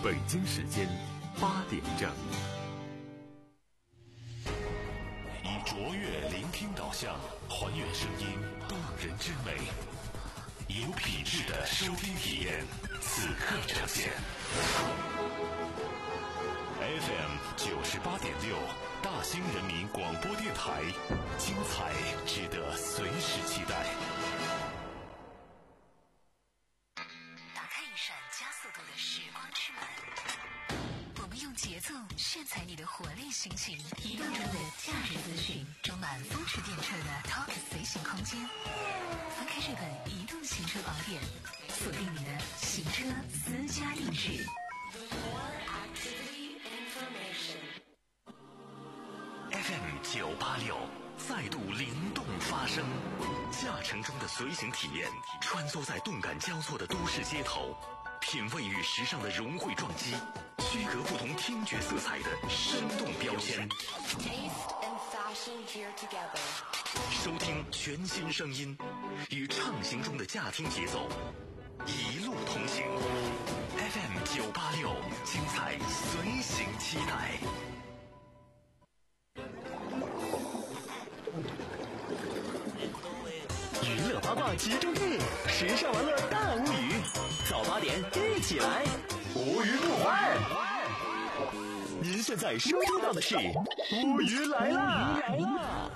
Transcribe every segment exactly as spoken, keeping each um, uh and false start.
北京时间八点整。以卓越聆听导向，还原声音动人之美，有品质的收听体验，此刻呈现。F M 九十八点六，大兴人民广播电台，精彩值得随时期待。 打开一扇加速度的时光之门，我们用节奏炫彩你的活力心情，移动中的价值资讯，充满风驰电掣的 Talk 随行空间。翻开这本移动行车宝典，锁定你的行车私家定制。 F M 九八六再度灵动发声，驾乘中的随行体验，穿梭在动感交错的都市街头，品味与时尚的融汇撞击，区隔不同听觉色彩的生动标签。收听全新声音，与畅行中的驾听节奏一路同行。F M 九八六，精彩随行期待。 娱乐八卦集中地，时尚玩乐大无语。早八点一起来，无语不欢。您现在收听到的是无语来啦！来啦！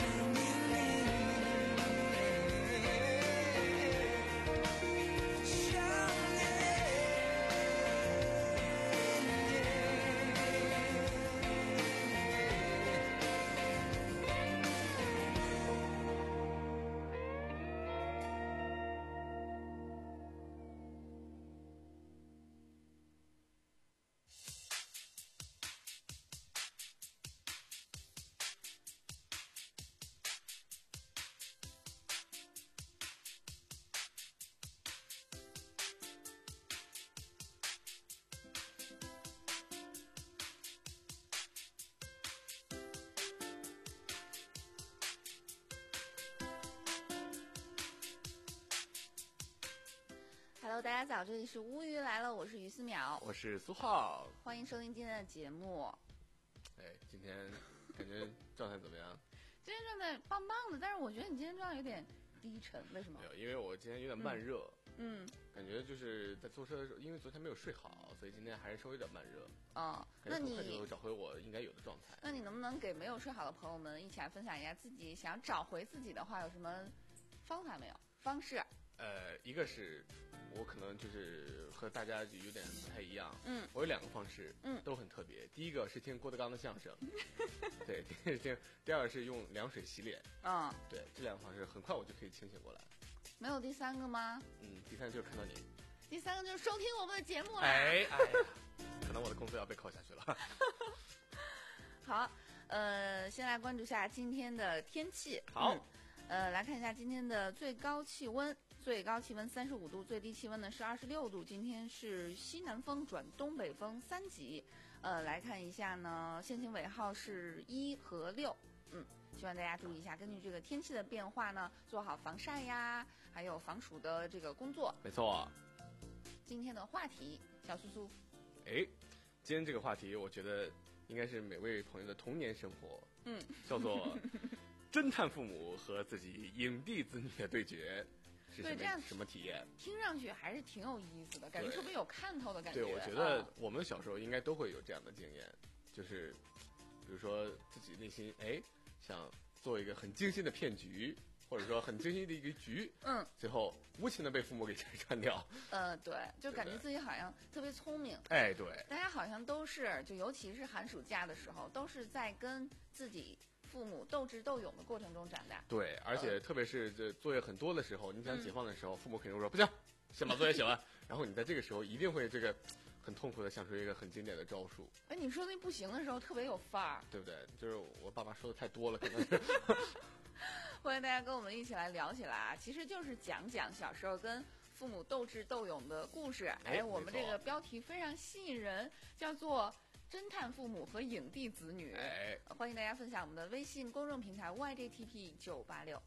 Hello， 大家早，这里是乌鱼来了，我是于思淼， 我是苏浩， 欢迎收听今天的节目。 哎，今天感觉状态怎么样？ 今天状态棒棒的，但是我觉得你今天状态有点低沉，为什么？ 没有，因为我今天有点慢热， 嗯， 感觉就是在坐车的时候，因为昨天没有睡好，所以今天还是稍微有点慢热。 哦，那你很快就找回我应该有的状态。 那你能不能给没有睡好的朋友们一起来分享一下自己想要找回自己的话有什么方法没有？方式？ 呃，一个是我可能就是和大家就有点不太一样， 嗯， 我有两个方式， 嗯， 都很特别。第一个是听郭德纲的相声，对，第二听，第二是用凉水洗脸， 嗯， 对，这两个方式很快我就可以清醒过来。 没有第三个吗？ 嗯，第三个就是看到你， 第三个就是收听我们的节目啦。 哎哎呀，可能我的工作要被扣下去了。 好，呃，先来关注一下今天的天气。 好， 嗯、呃，来看一下今天的最高气温。最高气温三十五度，最低气温呢是二十六度。今天是西南风转东北风三级。呃，来看一下呢，限行尾号是一和六。嗯，希望大家注意一下，根据这个天气的变化呢，做好防晒呀，还有防暑的这个工作。 没错。 今天的话题，小苏苏。 哎，今天这个话题，我觉得应该是每位朋友的童年生活。 嗯， 叫做侦探父母和自己影帝子女的对决。是什么什么体验？ 听上去还是挺有意思的，感觉特别有看头的感觉。 对，我觉得我们小时候应该都会有这样的经验，就是比如说自己内心哎想做一个很精心的骗局，或者说很精心的一个局， 嗯，最后无情的被父母给拆穿掉。 呃，对，就感觉自己好像特别聪明。 哎，对， 大家好像都是，就尤其是寒暑假的时候，都是在跟自己父母斗智斗勇的过程中长大。 对，而且特别是这作业很多的时候，你想解放的时候，嗯、父母肯定会说不行，先把作业写完。然后你在这个时候一定会这个很痛苦的想出一个很经典的招数。 哎，你说那不行的时候特别有范儿， 对不对？就是我爸妈说的太多了，可能是。 欢迎大家跟我们一起来聊起来啊！其实就是讲讲小时候跟父母斗智斗勇的故事。哎，哎我们这个标题非常吸引人，叫做侦探父母和影帝子女。 哎， 欢迎大家分享我们的微信公众平台 Y J T P 九八六，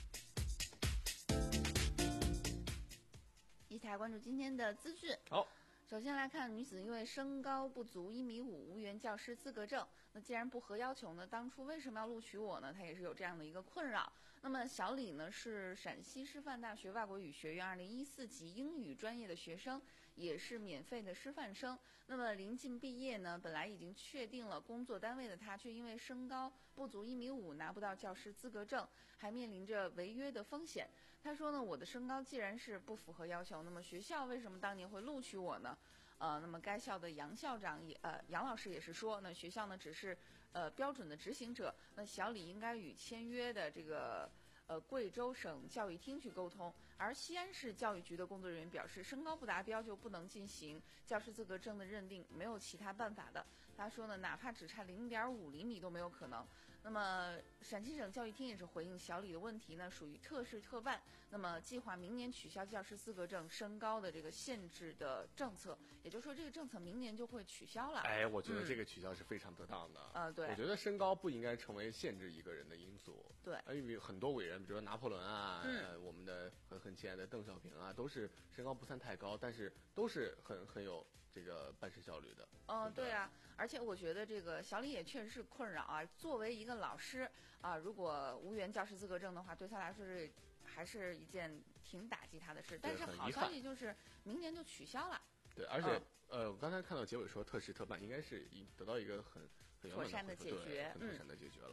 一起来关注今天的资讯。 好。 首先来看，女子因为身高不足一米五，无缘教师资格证。那既然不合要求呢，当初为什么要录取我呢？她也是有这样的一个困扰。那么小李呢，是陕西师范大学外国语学院二零一四级英语专业的学生，也是免费的师范生。那么临近毕业呢，本来已经确定了工作单位的他，却因为身高不足一米五，拿不到教师资格证，还面临着违约的风险。他说呢，我的身高既然是不符合要求，那么学校为什么当年会录取我呢？呃，那么该校的杨校长也呃杨老师也是说，那学校呢只是呃标准的执行者，那小李应该与签约的这个呃贵州省教育厅去沟通。而西安市教育局的工作人员表示，身高不达标就不能进行教师资格证的认定，没有其他办法的。他说呢，哪怕只差零点五厘米都没有可能。那么陕西省教育厅也是回应小李的问题呢，属于特事特办。那么计划明年取消教师资格证身高的这个限制的政策，也就是说这个政策明年就会取消了。 哎，我觉得这个取消是非常得当的。 呃、嗯，对， 我觉得身高不应该成为限制一个人的因素。 对， 因为很多伟人，比如说拿破仑啊， 嗯呃、我们的很很亲爱的邓小平啊，都是身高不算太高，但是都是很很有这个办事效率的。 嗯，对啊，而且我觉得这个小李也确实是困扰啊。作为一个老师啊，如果无缘教师资格证的话，对他来说是还是一件挺打击他的事。但是好消息就是明年就取消了。 对，而且、嗯、呃，我刚才看到结尾说特事特办，应该是已得到一个很很妥善的解决， 很妥善的解决了。 嗯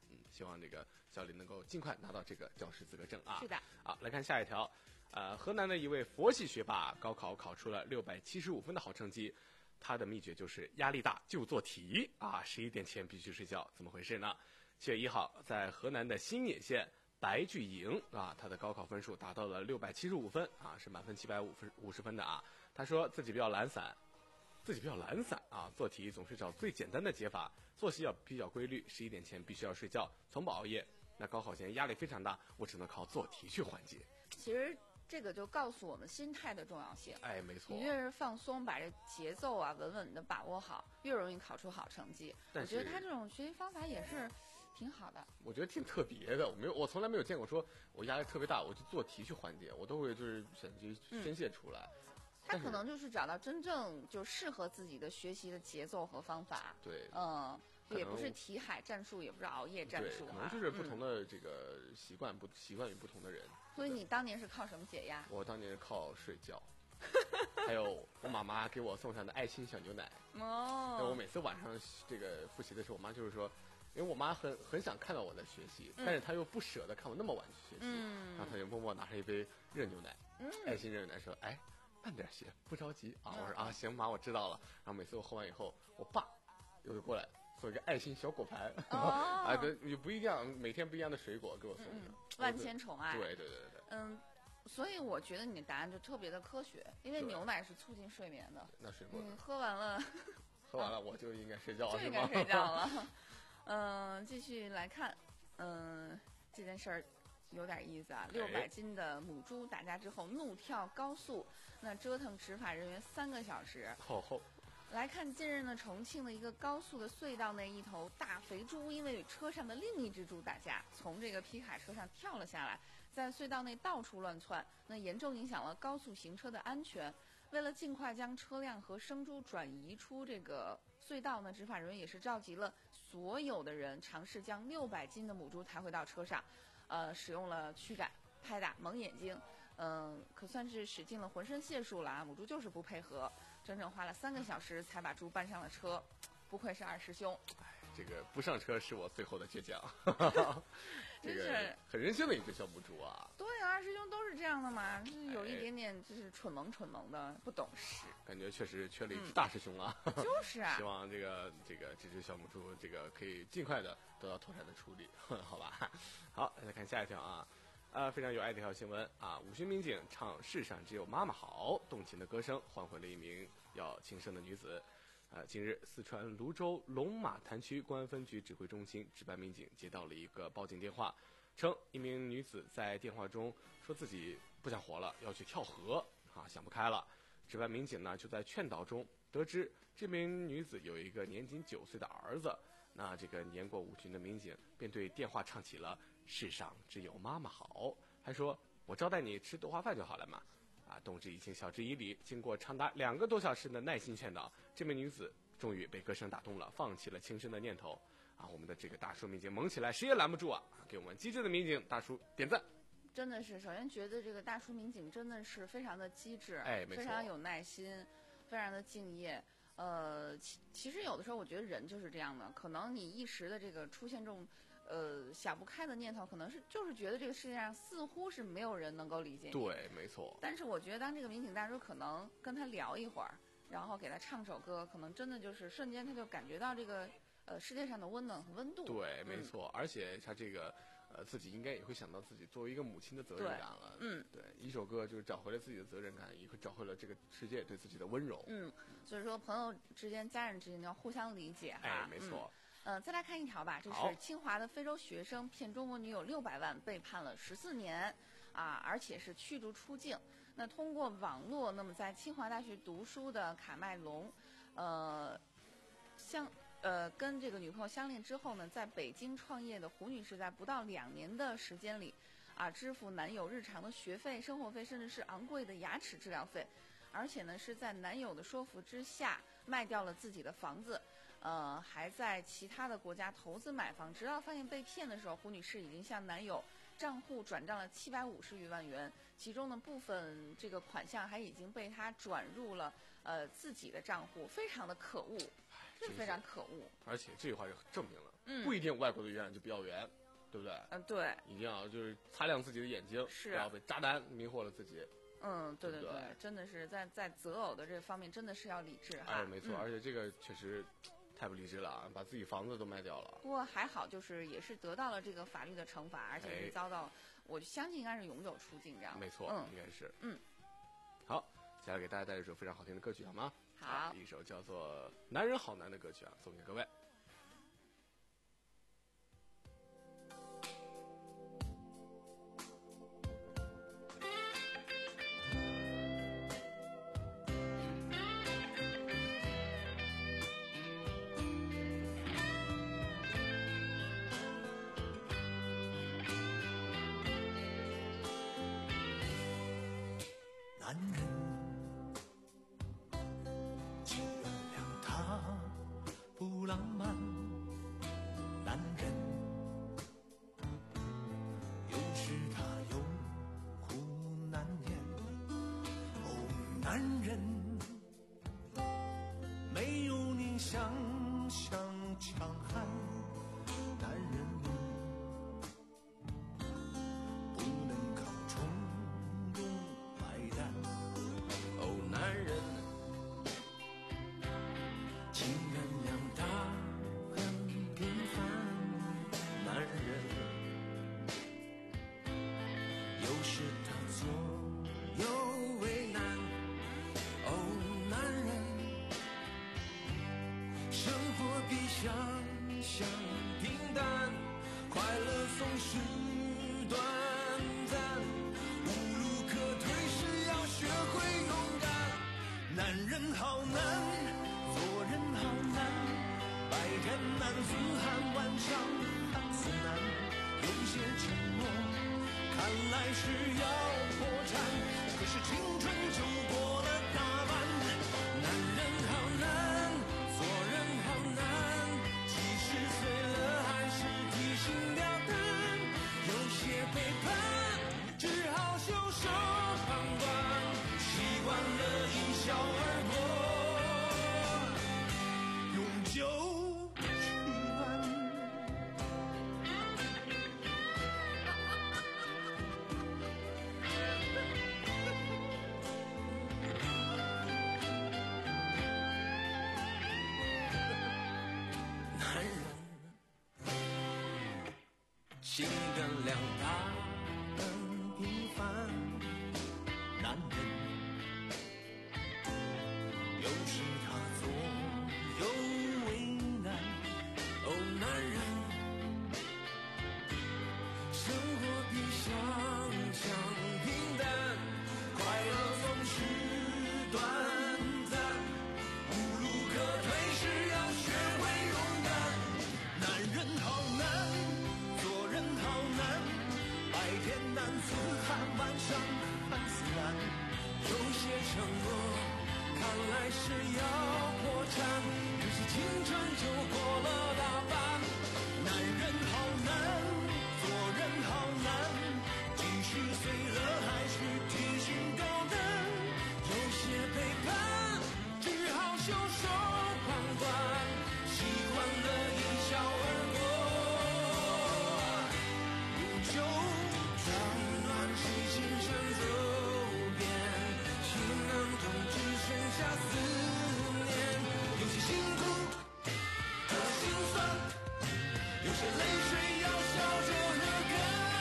嗯，希望这个小李能够尽快拿到这个教师资格证啊。 是的。 好，来看下一条，呃，河南的一位佛系学霸高考考出了六百七十五分的好成绩，他的秘诀就是压力大就做题啊，十一点前必须睡觉，怎么回事呢？七月一号，在河南的新野县白巨营啊，他的高考分数达到了六百七十五分啊，是满分七百五分五十分的啊。他说自己比较懒散，自己比较懒散啊，做题总是找最简单的解法，作息要比较规律，十一点前必须要睡觉，从不熬夜。那高考前压力非常大，我只能靠做题去缓解。 其实这个就告诉我们心态的重要性。 哎，没错。 你越是放松，把这节奏啊稳稳的把握好，越容易考出好成绩。我觉得他这种学习方法也是挺好的。 我觉得挺特别的，我没有，我从来没有见过说我压力特别大，我去做题去缓解，我都会就是选题宣泄出来。 嗯，他可能就是找到真正就适合自己的学习的节奏和方法。 对， 嗯，也不是题海战术，也不是熬夜战术、啊， 可能就是不同的这个习惯，不、嗯、习惯于不同的人。 所以你当年是靠什么解压？ 我当年靠睡觉，还有我妈妈给我送上的爱心小牛奶。 哦， 我每次晚上这个复习的时候，我妈就是说，因为我妈很很想看到我在学习， 嗯、 但是她又不舍得看我那么晚去学习， 嗯、 然后她就默默拿上一杯热牛奶， 嗯、 爱心热牛奶说，哎。慢点学，不着急啊！我说啊，行，妈，我知道了。然后每次我喝完以后，我爸又会过来送一个爱心小果盘， 哦、 啊，对，也不一样，每天不一样的水果给我送的， 嗯、万千宠爱。 对对对对。 嗯，所以我觉得你的答案就特别的科学，因为牛奶是促进睡眠的。 那水果， 嗯，喝完了， 喝完了我就应该睡觉了， 就应该睡觉了。嗯，继续来看，嗯，这件事儿。有点意思啊！六百斤的母猪打架之后怒跳高速，那折腾执法人员三个小时。 吼吼！ 来看近日呢，重庆的一个高速的隧道内，一头大肥猪因为与车上的另一只猪打架，从这个皮卡车上跳了下来，在隧道内到处乱窜，那严重影响了高速行车的安全。为了尽快将车辆和生猪转移出这个隧道呢，执法人员也是召集了所有的人，尝试将六百斤的母猪抬回到车上。呃，使用了驱赶、拍打、蒙眼睛，嗯、呃，可算是使尽了浑身解数了啊！母猪就是不配合，整整花了三个小时才把猪搬上了车，不愧是二师兄。 哎，这个不上车是我最后的倔强，这个很任性的一只小母猪啊。 对啊，二师兄都是这样的嘛，就是有一点点就是蠢萌蠢萌的，不懂事。 感觉确实缺了一只大师兄啊。 嗯、就是啊。 希望这个这个这只小母猪这个可以尽快的得到妥善的处理，好吧？好，来看下一条啊，呃，非常有爱的一条新闻啊，五旬民警唱《世上只有妈妈好》，动情的歌声唤回了一名要轻生的女子。呃，近日，四川泸州龙马潭区公安分局指挥中心值班民警接到了一个报警电话，称一名女子在电话中说自己不想活了，要去跳河啊，想不开了。值班民警呢就在劝导中得知这名女子有一个年仅九岁的儿子，那这个年过五旬的民警便对电话唱起了“世上只有妈妈好”，还说我招待你吃豆花饭就好了嘛。啊，动之以情，晓之以理。经过长达两个多小时的耐心劝导，这名女子终于被歌声打动了，放弃了轻生的念头。啊，我们的这个大叔民警猛起来，谁也拦不住啊！给我们机智的民警大叔点赞。 真的是，首先觉得这个大叔民警真的是非常的机智， 哎，没错， 非常有耐心，非常的敬业。呃，其其实有的时候我觉得人就是这样的，可能你一时的这个出现这种。呃，想不开的念头，可能是就是觉得这个世界上似乎是没有人能够理解你。 对，没错。 但是我觉得，当这个民警大叔可能跟他聊一会儿，然后给他唱首歌，可能真的就是瞬间他就感觉到这个呃世界上的温暖和温度。 对，没错。嗯、而且他这个呃自己应该也会想到自己作为一个母亲的责任感了。 嗯， 对，一首歌就是找回了自己的责任感，也会找回了这个世界对自己的温柔。 嗯，所以说朋友之间、家人之间要互相理解哈。 哎，没错。 嗯呃，再来看一条吧，这是清华的非洲学生骗中国女友六百万，被判了十四年，啊，而且是驱逐出境。那通过网络，那么在清华大学读书的卡麦隆，呃，相呃跟这个女朋友相恋之后呢，在北京创业的胡女士，在不到两年的时间里，啊，支付男友日常的学费、生活费，甚至是昂贵的牙齿治疗费，而且呢是在男友的说服之下卖掉了自己的房子。呃，还在其他的国家投资买房，直到发现被骗的时候，胡女士已经向男友账户转账了七百五十余万元，其中呢部分这个款项还已经被他转入了呃自己的账户，非常的可恶。 是非常可恶。 而且这句话就证明了， 嗯， 不一定外国的月亮就比较圆，对不对？ 嗯，对， 一定要就是擦亮自己的眼睛， 是不要被渣男迷惑了自己。 嗯，对对对对， 真的是在在择偶的这方面，真的是要理智哈。 哎，没错， 嗯、 而且这个确实太不理智了啊，把自己房子都卖掉了。 不过还好，就是也是得到了这个法律的惩罚，而且是遭到，哎、我相信应该是永久出境这样。 没错， 嗯、 应该是。 嗯， 好，接下来给大家带来一首非常好听的歌曲，好吗？ 好， 一首叫做《男人好难》的歌曲啊，送给各位。 男人，请原谅他不浪漫。男人，有时他有苦难言。哦，男人，没有你想象强悍。男人，不能靠冲动买单。哦，男人，请原谅他很平凡。男人，有时他左右为难。哦，男人，生活比想象平淡，快乐总是短暂，无路可退时要学会勇敢。男人好难，做人好难，白天男子汉，晚上汉子难。有些承诺看来是要破产，可是青春就过了大半。男人好难，做人好难，即使碎了还是提心吊胆。有些背叛只好袖手旁观，习惯了一笑而过，永久取暖。男人，请原谅他很平凡。男人，有时他左右为难。哦，男人，生活比想象平淡，快乐总是短暂，无路可退时要学会勇敢。男人好难，做人好难，白天男子汉，晚上汉子难。有些承诺看来是要破产，可是青春就过了大半。男人好难，做人好难，即使碎了还是提心吊胆。有些背叛只好袖手旁观，习惯了一笑而过，永久取暖。谁先山走遍，行囊中只剩下思念。有些辛苦和心酸，有些泪水要笑着喝干。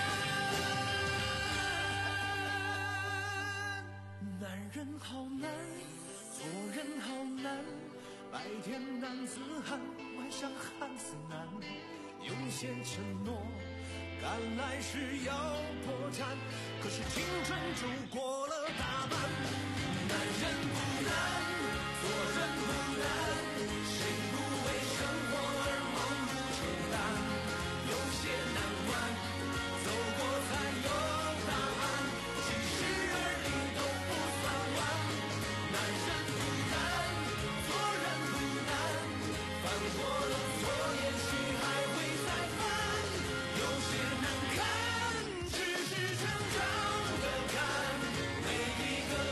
男人好难，做人好难，白天男子汉，晚上汉子难。有些承诺看来是要破产，可是青春就过了大半。男人不难，做人不难，谁不为生活而忙碌承担？有些难关走过才有答案，几时而立都不算晚。男人不难，做人不难，犯过了错也许还会再犯。有些难看只是成长的坎，每一个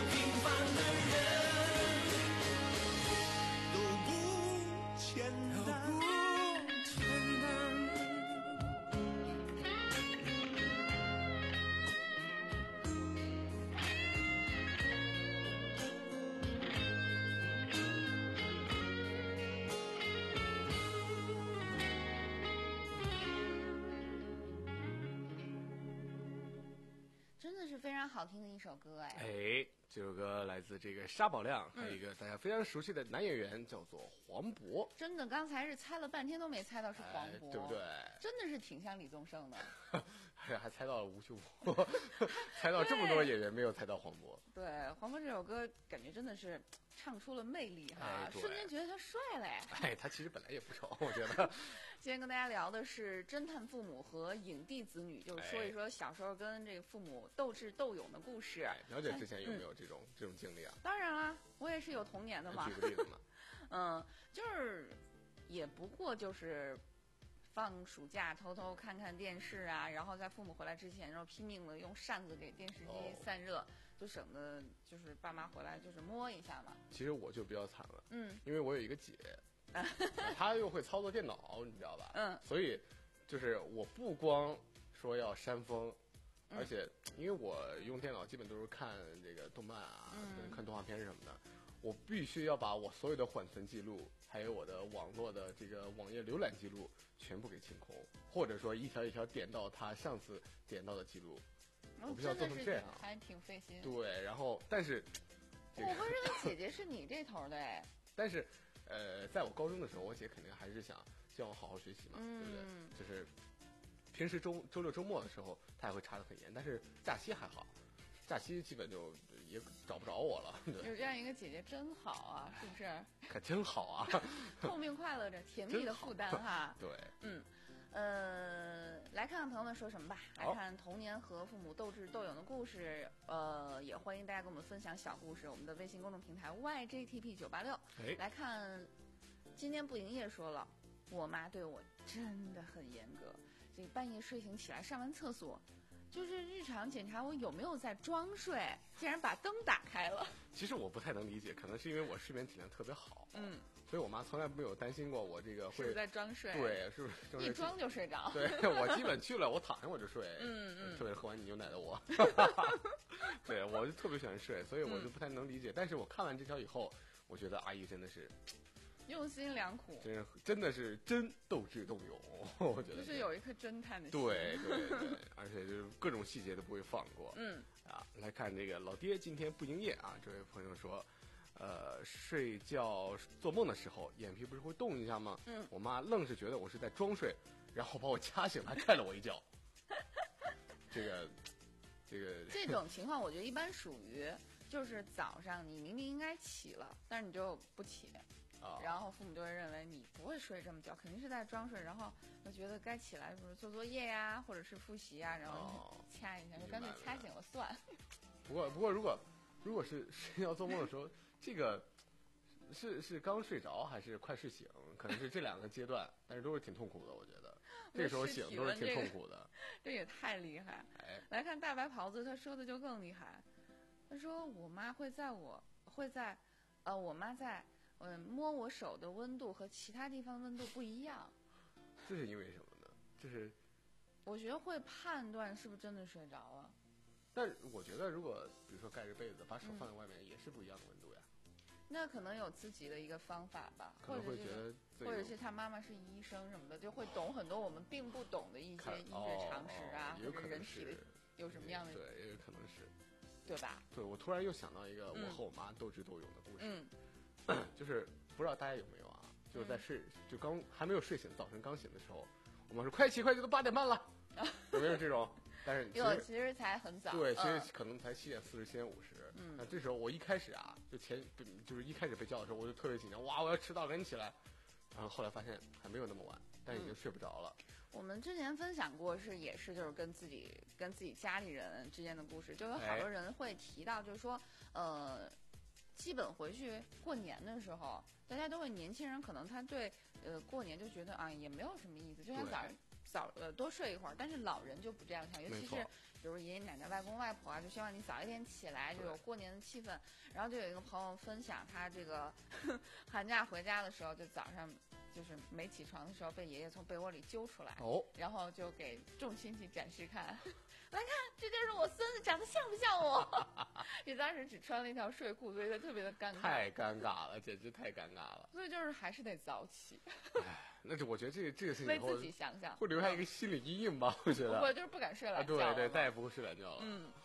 是非常好听的一首歌哎。 哎，这首歌来自这个沙宝亮，还有一个大家非常熟悉的男演员叫做黄渤。 真的，刚才是猜了半天都没猜到是黄渤， 哎、对不对？ 真的是挺像李宗盛的。 还还猜到了吴秀波，猜到这么多演员没有猜到黄渤。 对，黄渤这首歌感觉真的是唱出了魅力哈， 哎、 瞬间觉得他帅嘞。 哎，他其实本来也不丑，我觉得。 今天跟大家聊的是侦探父母和影帝子女，就是说一说小时候跟这个父母斗智斗勇的故事。 哎，苗姐之前有没有这种、嗯、这种经历啊？ 当然啦，我也是有童年的嘛。 举个例子嘛。 嗯，就是也不过就是放暑假偷偷看看电视啊，然后在父母回来之前，然后拼命的用扇子给电视机散热，哦、就省得就是爸妈回来就是摸一下嘛。 其实我就比较惨了， 嗯， 因为我有一个姐。他又会操作电脑，你知道吧？ 嗯， 所以就是我不光说要扇风， 嗯、 而且因为我用电脑基本都是看这个动漫啊， 嗯、 看动画片什么的，我必须要把我所有的缓存记录，还有我的网络的这个网页浏览记录全部给清空，或者说一条一条点到他上次点到的记录。 哦、 我不知道做成这样， 还挺费心。 对，然后但是、 这个、我不是认为姐姐是你这头的哎。 但是。呃，在我高中的时候，我姐肯定还是想希望我好好学习嘛， 嗯、 对不对？就是平时周周六周末的时候，她也会查得很严，但是假期还好，假期基本就也找不着我了。 有这样一个姐姐真好啊，是不是？ 可真好啊！ 痛并快乐着，甜蜜的负担哈。 对， 嗯。呃，来看看朋友们说什么吧。来看童年和父母斗智斗勇的故事。呃，也欢迎大家跟我们分享小故事。我们的微信公众平台 Y J T P 九八六。 哎， 来看，今天不营业说了，我妈对我真的很严格。这个半夜睡醒起来上完厕所，就是日常检查我有没有在装睡，竟然把灯打开了。 其实我不太能理解，可能是因为我睡眠质量特别好。 嗯。 所以我妈从来没有担心过我这个会是不是在装睡， 对，是不是、就是、 一装就睡着？ 对，我基本去了，我躺下我就睡， 嗯嗯， 特别是喝完你牛奶的我，对，我就特别喜欢睡，所以我就不太能理解。嗯、但是我看完这条以后，我觉得阿姨真的是用心良苦， 真是真的是真斗智斗勇，我觉得就是有一颗侦探的心， 对对对，而且就是各种细节都不会放过。 嗯啊，来看这个老爹今天不营业啊，这位朋友说。呃，睡觉做梦的时候，眼皮不是会动一下吗？ 嗯， 我妈愣是觉得我是在装睡，然后把我掐醒，还踹了我一脚。这个，这个， 这种情况，我觉得一般属于就是早上你明明应该起了，但是你就不起， 啊， 然后父母就会认为你不会睡这么久，肯定是在装睡，然后就觉得该起来，比如做作业呀，或者是复习呀，然后掐一下，就干脆掐醒了算。 不过，不过如果如果是睡觉做梦的时候。这个是是刚睡着还是快睡醒？可能是这两个阶段，但是都是挺痛苦的。我觉得这个时候醒都是挺痛苦的。 这, 个、这也太厉害！ 哎， 来看大白袍子，他说的就更厉害。他说我妈会在我会在，呃，我妈在嗯摸我手的温度和其他地方温度不一样。 这是因为什么呢？就是我觉得会判断是不是真的睡着了。 但我觉得，如果比如说盖着被子，把手放在外面，嗯、也是不一样的温度呀。 那可能有自己的一个方法吧， 可能会觉得， 或者是他妈妈是医生什么的，就会懂很多我们并不懂的一些医学常识啊， 哦、 或者人体的有什么样的， 对，也有可能是， 对吧？ 对，我突然又想到一个我和我妈斗智斗勇的故事， 嗯， 就是不知道大家有没有啊？就是在睡，嗯、就刚还没有睡醒，早晨刚醒的时候，我妈说快起快起，都八点半了，有没有这种？但是有，其实才很早。 对，其实可能才七点四十，七点五十。嗯，那这时候我一开始啊，就前就是一开始被叫的时候，我就特别紧张，哇，我要迟到，赶紧起来。然后后来发现还没有那么晚，但已经睡不着了。 嗯、我们之前分享过，是也是就是跟自己跟自己家里人之间的故事，就有好多人会提到，就是说，哎、呃，基本回去过年的时候，大家都会，年轻人可能他对呃过年就觉得啊也没有什么意思，就像早上。早呃多睡一会儿，但是老人就不这样想，尤其是比如爷爷奶奶、外公外婆啊，就希望你早一点起来，就有过年的气氛。然后就有一个朋友分享，他这个寒假回家的时候，就早上就是没起床的时候，被爷爷从被窝里揪出来， 哦， 然后就给众亲戚展示看，来看，这就是我孙子，长得像不像我？你当时只穿了一条睡裤，所以他特别的尴尬， 太尴尬了，简直太尴尬了。 所以就是还是得早起。 哎，那就我觉得这个这个事情为自己想想， 会留下一个心理阴影吧？我觉得， 不会就是不敢睡懒觉、 啊。对对，再也不会睡懒觉了。 嗯。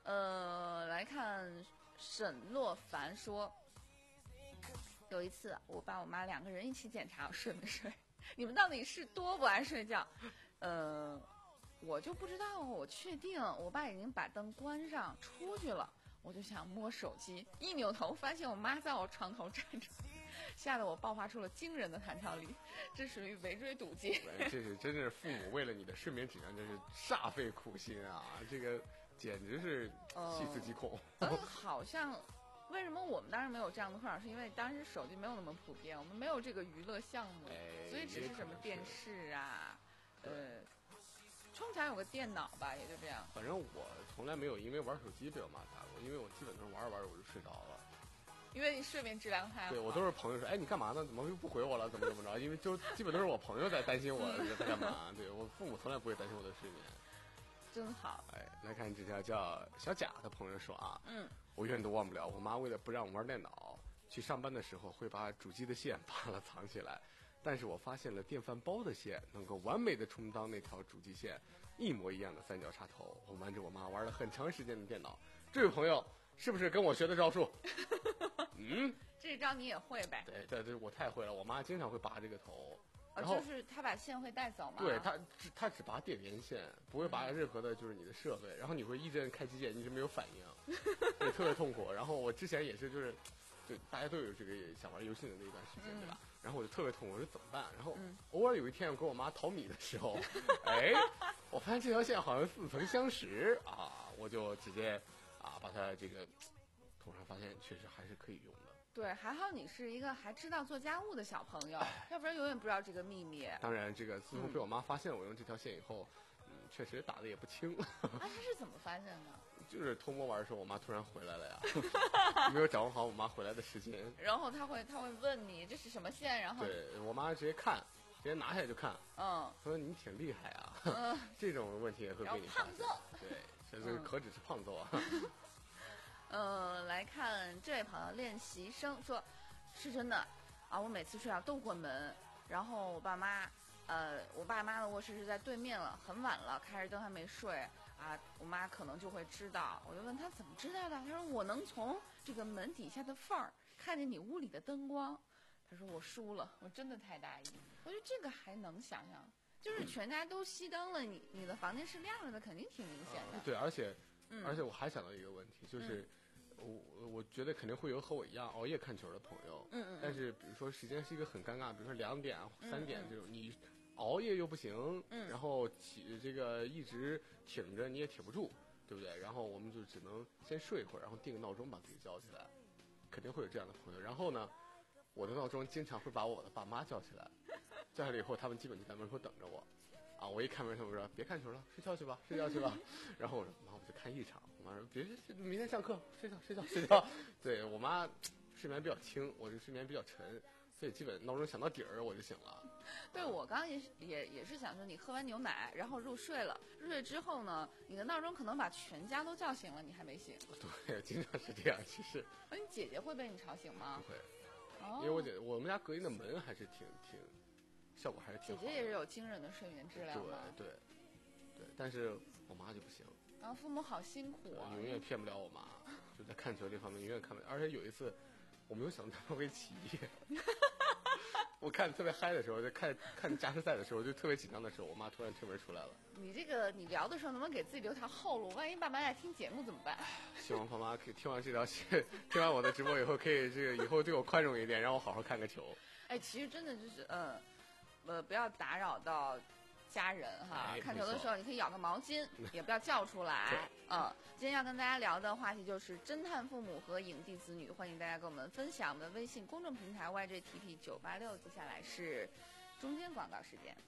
呃，来看沈洛凡说，有一次我爸我妈两个人一起检查我睡没睡，你们到底是多不爱睡觉？呃，我就不知道，我确定我爸已经把灯关上出去了，我就想摸手机，一扭头发现我妈在我床头站着，吓得我爆发出了惊人的弹跳力，这属于围追堵截。 这是真是父母为了你的睡眠质量真是煞费苦心啊！这个简直是细思极恐。 嗯，好像为什么我们当时没有这样的困扰，是因为当时手机没有那么普遍，我们没有这个娱乐项目， 哎、 所以只是什么电视啊，呃，充其量有个电脑吧，也就这样。 反正我从来没有因为玩手机被我妈打过，因为我基本都是玩着玩着我就睡着了。 因为睡眠质量太好。 对，我都是朋友说，哎，你干嘛呢？怎么又不回我了？怎么怎么着？因为就基本都是我朋友在担心我在干嘛。对，我父母从来不会担心我的睡眠。 真好。 哎，来看这条叫小贾的朋友说啊， 嗯， 我永远都忘不了，我妈为了不让我玩电脑，去上班的时候会把主机的线扒了藏起来，但是我发现了电饭煲的线能够完美的充当那条主机线，一模一样的三角插头。我瞒着我妈玩了很长时间的电脑，这位朋友是不是跟我学的招数？嗯， 这招你也会呗？ 对对对，我太会了，我妈经常会拔这个头。 哦，就是他把线会带走吗？ 对，他只他只拔电源线，不会拔任何的就是你的设备，然后你会一阵开机键一直没有反应，对，特别痛苦。然后我之前也是就是，就大家都有这个想玩游戏的那一段时间， 嗯、 对吧？然后我就特别痛苦，我说怎么办？然后嗯、 偶尔有一天我跟我妈淘米的时候，哎，我发现这条线好像似曾相识啊，我就直接啊把它这个捅上，发现确实还是可以用的。 对，还好你是一个还知道做家务的小朋友，要不然永远不知道这个秘密。 当然，这个自从被我妈发现我用这条线以后，嗯，确实打的也不轻。 啊，他是怎么发现的？ 就是偷摸玩的时候，我妈突然回来了呀，没有掌握好我妈回来的时间。 然后他会他会问你这是什么线，然后对我妈直接看，直接拿下来就看。 嗯， 说你挺厉害啊， 嗯， 这种问题也会被你发现。胖揍。 对，这这可只是胖揍啊。 呃，来看这位朋友练习生说，是真的啊，我每次睡觉都关门，然后我爸妈，呃，我爸妈的卧室是在对面了，很晚了，开着灯还没睡啊，我妈可能就会知道，我就问他怎么知道的，他说我能从这个门底下的缝儿看见你屋里的灯光，他说我输了，我真的太大意，我觉得这个还能想象，就是全家都熄灯了，你你的房间是亮着的，肯定挺明显的。 呃、对，而且。 嗯、 而且我还想到一个问题，就是、嗯、我我觉得肯定会有和我一样熬夜看球的朋友， 嗯嗯， 但是比如说时间是一个很尴尬，比如说两点、 嗯、 三点这种，你熬夜又不行， 嗯， 然后起这个一直挺着你也挺不住，对不对？然后我们就只能先睡一会儿，然后定个闹钟把自己叫起来，肯定会有这样的朋友。然后呢，我的闹钟经常会把我的爸妈叫起来，叫起来以后他们基本就在门口等着我。啊！我一开门，他们说别看球了，睡觉去吧，睡觉去吧。然后我说妈，我就看一场。我妈说别，明天上课，睡觉，睡觉，睡觉。对我妈睡眠比较轻，我这睡眠比较沉，所以基本闹钟响到底儿我就醒了。 对，我刚刚也也也是想说，你喝完牛奶然后入睡了，入睡之后呢，你的闹钟可能把全家都叫醒了，你还没醒。 对，经常是这样。其实。 那你姐姐会被你吵醒吗？ 不会， 哦、 因为我姐我们家隔音的门还是挺挺。效果还是挺好的。 姐姐也是有惊人的睡眠质量的。 对对对，但是我妈就不行。 然后父母好辛苦啊！ 永远骗不了我妈，就在看球这方面永远看不了。而且有一次，我没有想到他们会起义。我看特别嗨的时候，就看看加时赛的时候，就特别紧张的时候，我妈突然推门出来了。 你这个你聊的时候能不能给自己留条后路？万一爸妈在听节目怎么办？ 希望爸妈可以听完这条线，听完我的直播以后，可以这个以后对我宽容一点，让我好好看个球。 哎，其实真的就是嗯。呃，不要打扰到家人哈。 哎、 看球的时候，你可以咬个毛巾，也不要叫出来。嗯，今天要跟大家聊的话题就是侦探父母和影帝子女，欢迎大家跟我们分享我们的微信公众平台 Y J T P 九八六。接下来是中间广告时间。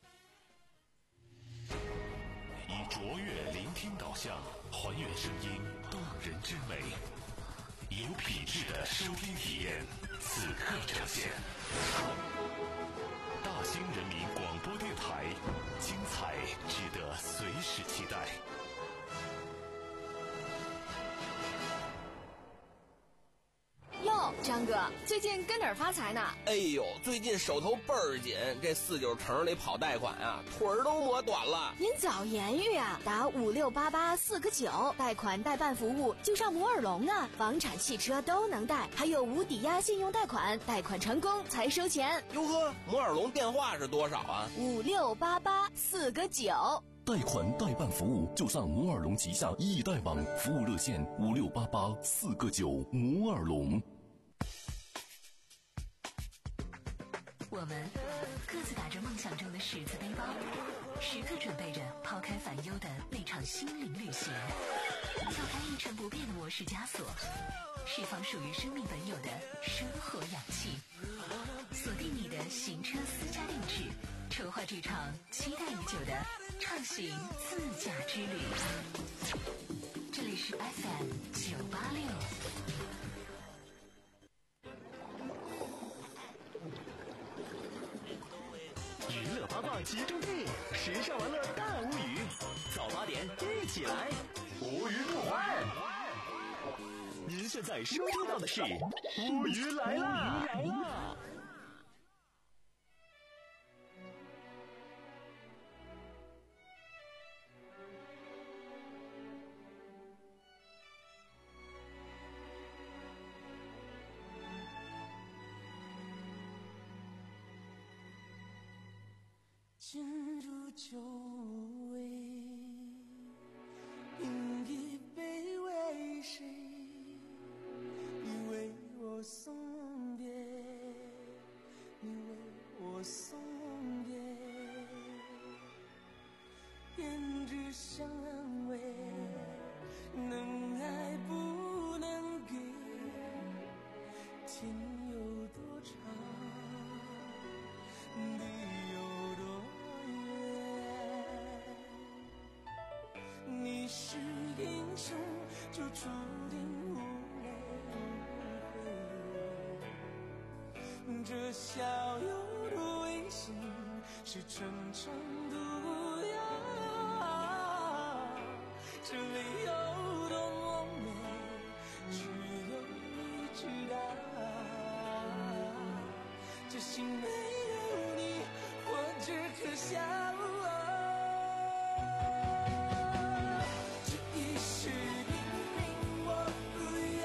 以卓越聆听导向，还原声音动人之美，有品质的收听体验，此刻呈现。大兴人民广播电台，精彩值得随时期待。 哟， 张哥，最近跟哪儿发财呢？ 哎呦，最近手头倍儿紧，这四九城里跑贷款啊，腿儿都磨短了。 您早言语啊，打五六八八四个九，贷款代办服务就上摩尔龙啊，房产、汽车都能贷，还有无抵押信用贷款，贷款成功才收钱。 哟呵，摩尔龙电话是多少啊？ 五六八八四个九。 贷款代办服务就上摩尔龙旗下易贷网，服务热线五六八八四个九，摩尔龙。 我们各自打着梦想中的十字背包，时刻准备着抛开烦忧的那场心灵旅行，跳开一成不变的模式枷锁，释放属于生命本有的生活氧气，锁定你的行车私家定制，筹划这场期待已久的畅行自驾之旅。这里是 F M 九八六。 娱乐八卦集中地，时尚玩乐大无语，早八点一起来，无语不欢。您现在收听到的是无语来啦！来啦！ 进入酒味，饮一杯为谁？你为我送别，你为我送别，胭脂香味，能爱不能给？天有多长？地有多远？你是英雄，就注定无泪无悔。这逍遥的微笑，是纯纯毒药。这里有多么美，只有你知道。这心没有你，活着可笑。这一世明明我不要，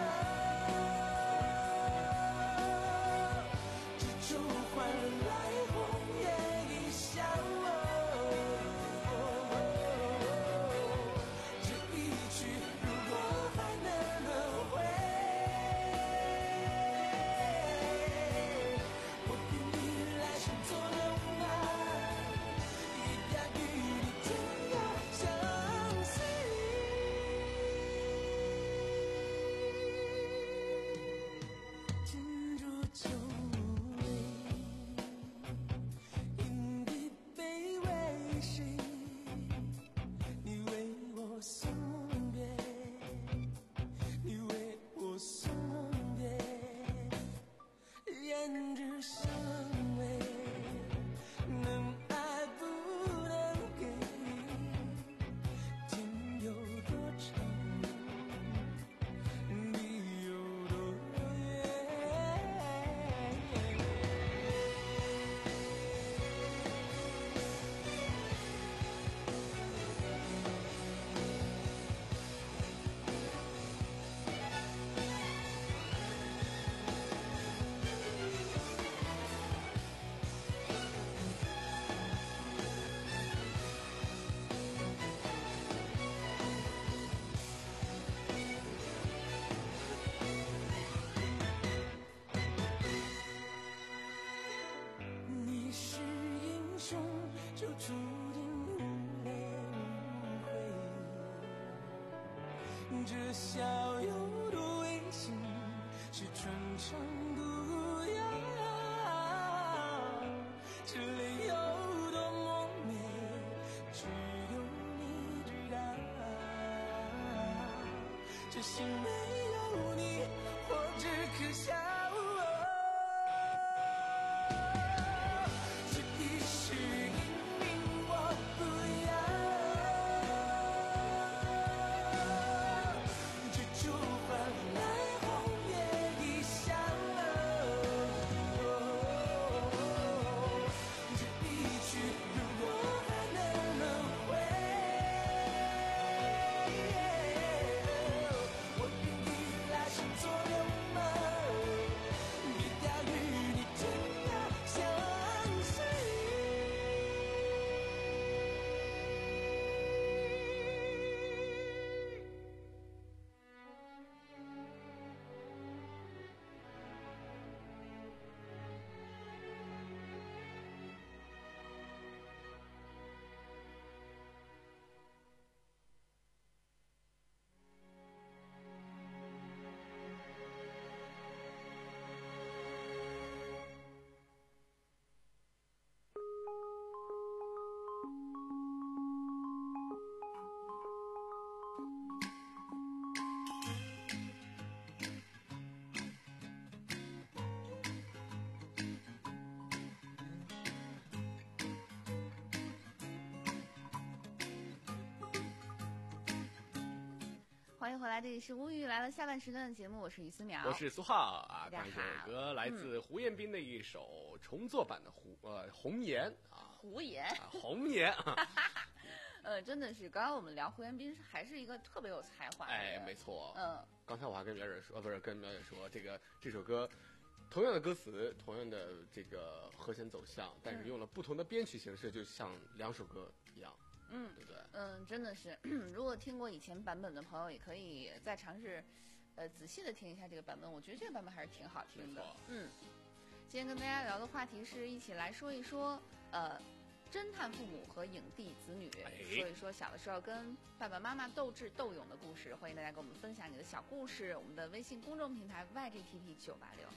只求换来红颜一笑。这一曲如果还能轮回，我愿意来生做牛马，一样与你天涯相随。进入酒味，饮一杯为谁？你为我送别，你为我送别，胭脂香味，能爱不能给？天有多长，地有多远？你是英雄，就注定无泪无悔。这逍遥的微笑，是纯纯毒药。这里有多么美，只有你知道。这心没有你，活着可笑。这一世英名我不要，只求换来红颜一笑。 迎回来，这里是无语来了下半时段的节目，我是于思苗， 我是苏浩啊。 大家刚才好。 这首歌来自胡彦斌的一首重做版的胡呃红颜啊， 胡言， 啊红颜啊， 呃，真的是，刚刚我们聊胡彦斌还是一个特别有才华的人， 哎，没错， 嗯， 刚才我还跟苗远说，呃，不是跟苗远说，这个这首歌同样的歌词，同样的这个和弦走向，但是用了不同的编曲形式，就像两首歌一样。 嗯， 对不对？ 嗯，真的是，如果听过以前版本的朋友，也可以再尝试，呃，仔细的听一下这个版本。我觉得这个版本还是挺好听的。嗯，今天跟大家聊的话题是一起来说一说，呃，侦探父母和影帝子女， 哎、 说一说小的时候跟爸爸妈妈斗智斗勇的故事。欢迎大家跟我们分享你的小故事。我们的微信公众平台 Y G T P 九八六。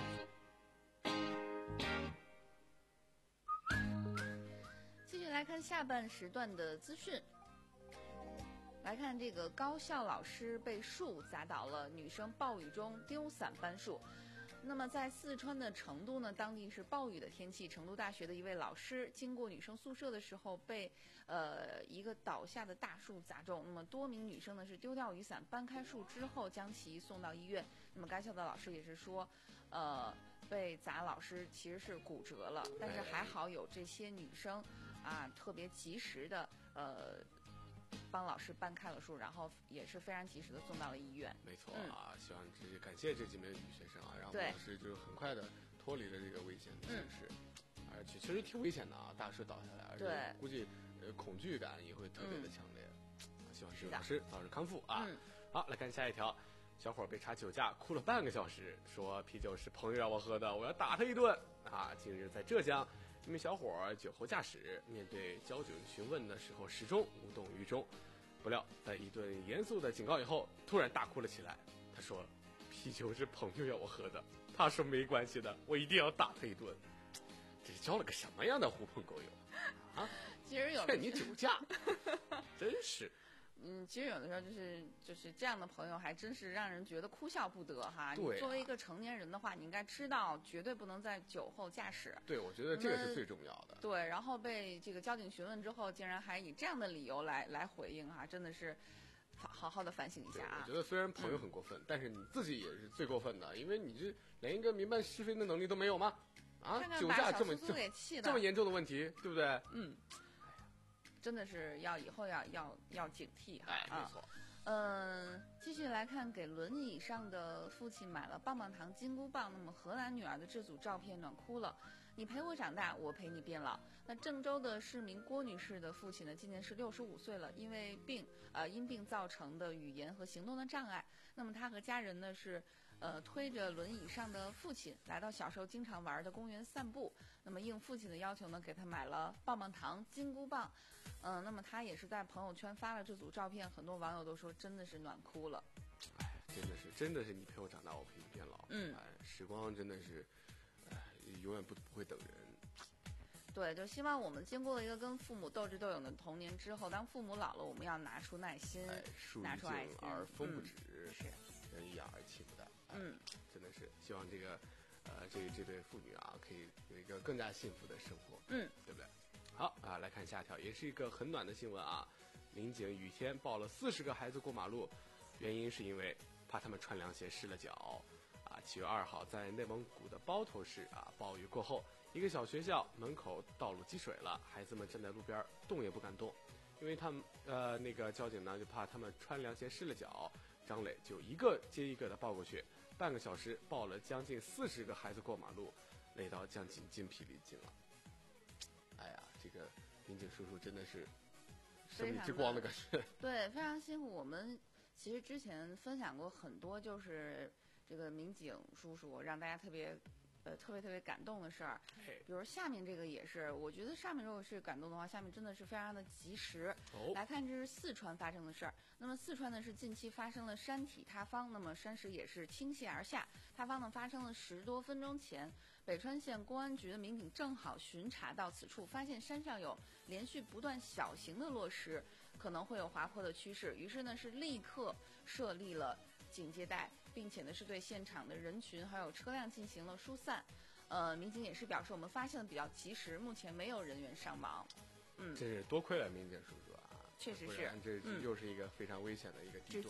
继续来看下半时段的资讯。来看这个高校老师被树砸倒了，女生暴雨中丢伞搬树。那么在四川的成都呢，当地是暴雨的天气。成都大学的一位老师经过女生宿舍的时候，被呃一个倒下的大树砸中。那么多名女生呢是丢掉雨伞，搬开树之后将其送到医院。那么该校的老师也是说，呃，被砸老师其实是骨折了，但是还好有这些女生啊特别及时的呃。帮老师搬开了树，然后也是非常及时的送到了医院。 没错啊，嗯、希望这感谢这几名女学生啊，然后老师就很快的脱离了这个危险的形势，嗯、而且其实挺危险的啊，大树倒下来，而且估计呃恐惧感也会特别的强烈。嗯、希望这个老师早日康复啊。 嗯、 好，来看下一条，小伙被查酒驾，哭了半个小时，说啤酒是朋友让我喝的，我要打他一顿啊。近日在浙江。一名小伙酒后驾驶，面对交警询问的时候始终无动于衷，不料在一顿严肃的警告以后，突然大哭了起来。他说：“啤酒是朋友要我喝的，他说没关系的，我一定要打他一顿。”这是交了个什么样的狐朋狗友啊？ 其实有劝你酒驾，真是。 嗯，其实有的时候就是就是这样的朋友，还真是让人觉得哭笑不得哈。 对、啊， 你作为一个成年人的话，你应该知道绝对不能在酒后驾驶。 对，我觉得这个是最重要的。 对，然后被这个交警询问之后，竟然还以这样的理由来来回应哈，真的是好好的反省一下啊。 我觉得虽然朋友很过分，嗯、但是你自己也是最过分的，因为你这连一个明白是非的能力都没有吗？啊， 看看酒驾这么这给气的这么严重的问题，对不对？ 嗯。真的是要以后要要要警惕哈， 哎，没错。 嗯、呃，继续来看，给轮椅上的父亲买了棒棒糖、金箍棒。那么荷兰女儿的这组照片暖哭了。你陪我长大，我陪你变老。那郑州的市民郭女士的父亲呢，今年是六十五岁了，因为病呃因病造成的语言和行动的障碍。那么他和家人呢是。呃，推着轮椅上的父亲来到小时候经常玩的公园散步。那么应父亲的要求呢，给他买了棒棒糖、金箍棒。嗯、呃，那么他也是在朋友圈发了这组照片，很多网友都说真的是暖哭了。 哎，真的是，真的是你陪我长大，我陪你变老。 嗯， 哎，时光真的是，哎，永远不不会等人。 对，就希望我们经过了一个跟父母斗智斗勇的童年之后，当父母老了，我们要拿出耐心， 哎、 拿出爱心， 而风不止， 嗯、是人一养而气不怠。 嗯， 真的是希望这个，呃，这这对父女啊，可以有一个更加幸福的生活， 嗯， 对不对？好啊，来看下条，也是一个很暖的新闻啊。民警雨天抱了四十个孩子过马路，原因是因为怕他们穿凉鞋湿了脚。啊，七月二号在内蒙古的包头市啊，暴雨过后，一个小学校门口道路积水了，孩子们站在路边动也不敢动，因为他们呃那个交警呢就怕他们穿凉鞋湿了脚。张磊就一个接一个的抱过去，半个小时抱了将近四十个孩子过马路，累到将近筋疲力尽了。哎呀，这个民警叔叔真的是生命之光的感觉。 对，非常辛苦。我们其实之前分享过很多，就是这个民警叔叔让大家特别。呃，特别特别感动的事儿，比如下面这个也是，我觉得上面如果是感动的话，下面真的是非常的及时。 哦、 来看，这是四川发生的事儿。那么四川呢是近期发生了山体塌方，那么山石也是倾泻而下。塌方呢发生了十多分钟前，北川县公安局的民警正好巡查到此处，发现山上有连续不断小型的落石，可能会有滑坡的趋势，于是呢是立刻设立了警戒带。并且呢，是对现场的人群还有车辆进行了疏散。呃，民警也是表示，我们发现的比较及时，目前没有人员伤亡。嗯， 真是多亏了民警叔叔啊， 确实是， 这又是一个非常危险的一个地段。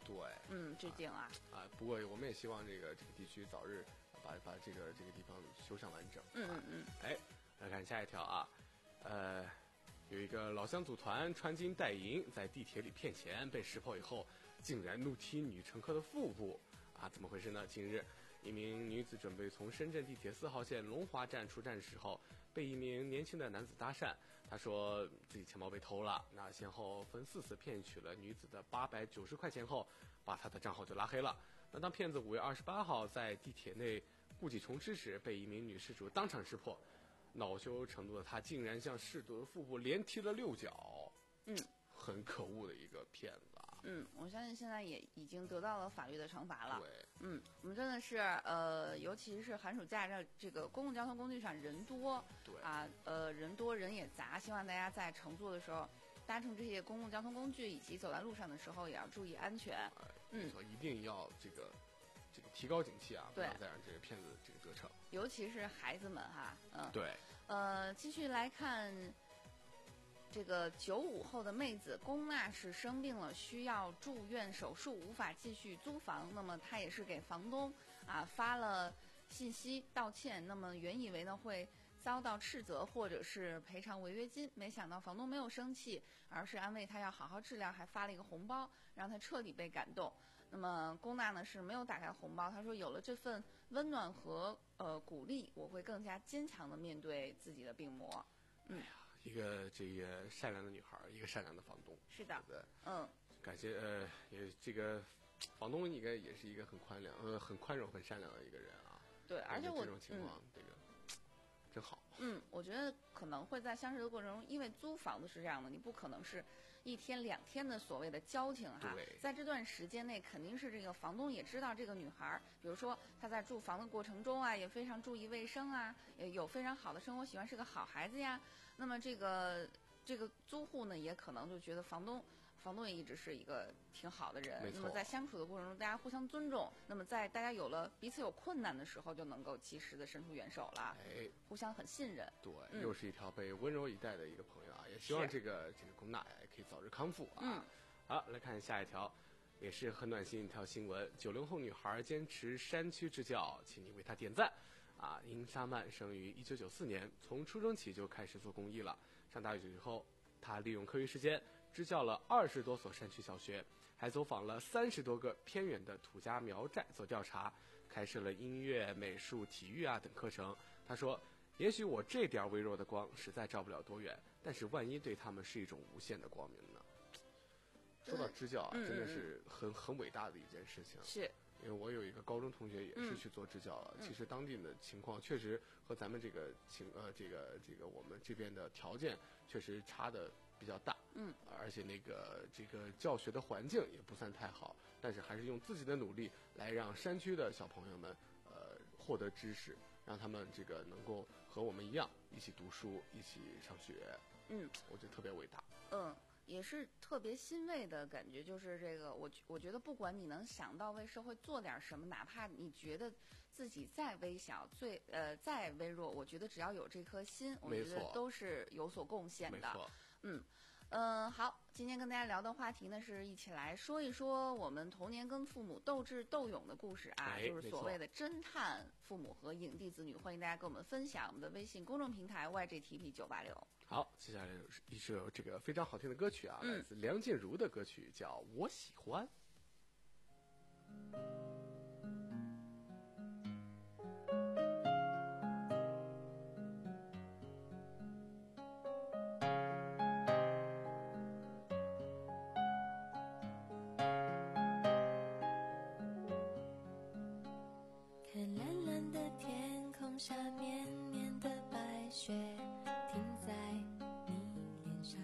对， 嗯，致敬啊！ 啊，不过我们也希望这个这个地区早日把把这个这个地方修缮完整。 嗯嗯嗯。 哎，来看下一条啊，呃，有一个老乡组团穿金戴银，在地铁里骗钱，被识破以后，竟然怒踢女乘客的腹部，啊，怎么回事呢？近日，一名女子准备从深圳地铁四号线龙华站出站时候，被一名年轻的男子搭讪，他说自己钱包被偷了，那先后分四次骗取了女子的八百九十块钱后，把他的账号就拉黑了。那当骗子五月二十八号在地铁内故技重施时，被一名女事主当场识破，恼羞成怒的他竟然向事主的腹部连踢了六脚， 嗯， 很可恶的一个骗子啊。 嗯，我相信现在也已经得到了法律的惩罚了。 对， 嗯，我们真的是呃，尤其是寒暑假这这个公共交通工具上人多， 对啊，呃，人多人也杂，希望大家在乘坐的时候，搭乘这些公共交通工具以及走在路上的时候也要注意安全。 哎，没错，一定要这个这个提高警惕啊，不对要再让这个骗子这个得逞。 尤其是孩子们哈，嗯， 对， 呃，继续来看。这个九五后的妹子龚娜是生病了，需要住院手术，无法继续租房。那么她也是给房东啊发了信息道歉。那么原以为呢会遭到斥责或者是赔偿违约金，没想到房东没有生气，而是安慰她要好好治疗，还发了一个红包，让她彻底被感动。那么龚娜呢是没有打开红包，她说有了这份温暖和呃鼓励，我会更加坚强地面对自己的病魔。嗯。 一个这个善良的女孩，一个善良的房东。 是的， 对， 嗯， 感谢呃，也这个房东应该也是一个很宽良、呃很宽容、很善良的一个人啊。 对，而且我这种情况， 嗯、 这个真好。 嗯，我觉得可能会在相识的过程中，因为租房子是这样的，你不可能是一天两天的所谓的交情哈，在这段时间内，肯定是这个房东也知道这个女孩，比如说她在住房的过程中啊，也非常注意卫生啊，也有非常好的生活习惯，是个好孩子呀。那么这个这个租户呢，也可能就觉得房东。房东也一直是一个挺好的人，那么在相处的过程中，大家互相尊重，那么在大家有了彼此有困难的时候，就能够及时的伸出援手了， 哎， 互相很信任。 对， 嗯、 又是一条被温柔以待的一个朋友啊，也希望这个这个龚娜也可以早日康复啊。 嗯， 好，来看下一条，也是很暖心一条新闻：九零后女孩坚持山区支教，请你为她点赞。啊，殷沙曼生于一九九四年，从初中起就开始做公益了。上大学以后，她利用课余时间支教了二十多所山区小学，还走访了三十多个偏远的土家苗寨做调查，开设了音乐、美术、体育啊等课程。他说：“也许我这点微弱的光实在照不了多远，但是万一对他们是一种无限的光明呢？”说到支教啊，真的是很很伟大的一件事情。 是。 因为我有一个高中同学也是去做支教了， 嗯、 其实当地的情况确实和咱们这个情呃这个这个我们这边的条件确实差的比较大， 嗯， 而且那个这个教学的环境也不算太好，但是还是用自己的努力来让山区的小朋友们呃获得知识，让他们这个能够和我们一样一起读书，一起上学， 嗯， 我觉得特别伟大， 嗯。也是特别欣慰的感觉，就是这个，我我觉得不管你能想到为社会做点什么，哪怕你觉得自己再微小、最呃再微弱，我觉得只要有这颗心，我觉得都是有所贡献的。嗯嗯、呃，好，今天跟大家聊的话题呢，是一起来说一说我们童年跟父母斗智斗勇的故事啊， 哎、 就是所谓的侦探父母和影帝子女。欢迎大家跟我们分享我们的微信公众平台 Y G T P 九八六。 好，接下来一首这个非常好听的歌曲啊， 嗯、 来自梁静茹的歌曲，叫《我喜欢》。 看蓝蓝的天空下绵绵的白雪停在你脸上，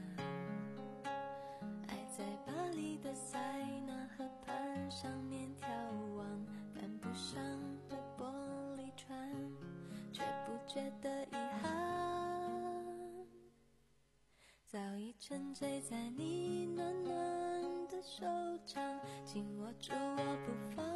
爱在巴黎的塞纳河畔上面眺望，赶不上的玻璃船，却不觉得遗憾，早已沉醉在你暖暖的手掌，紧握住我不放，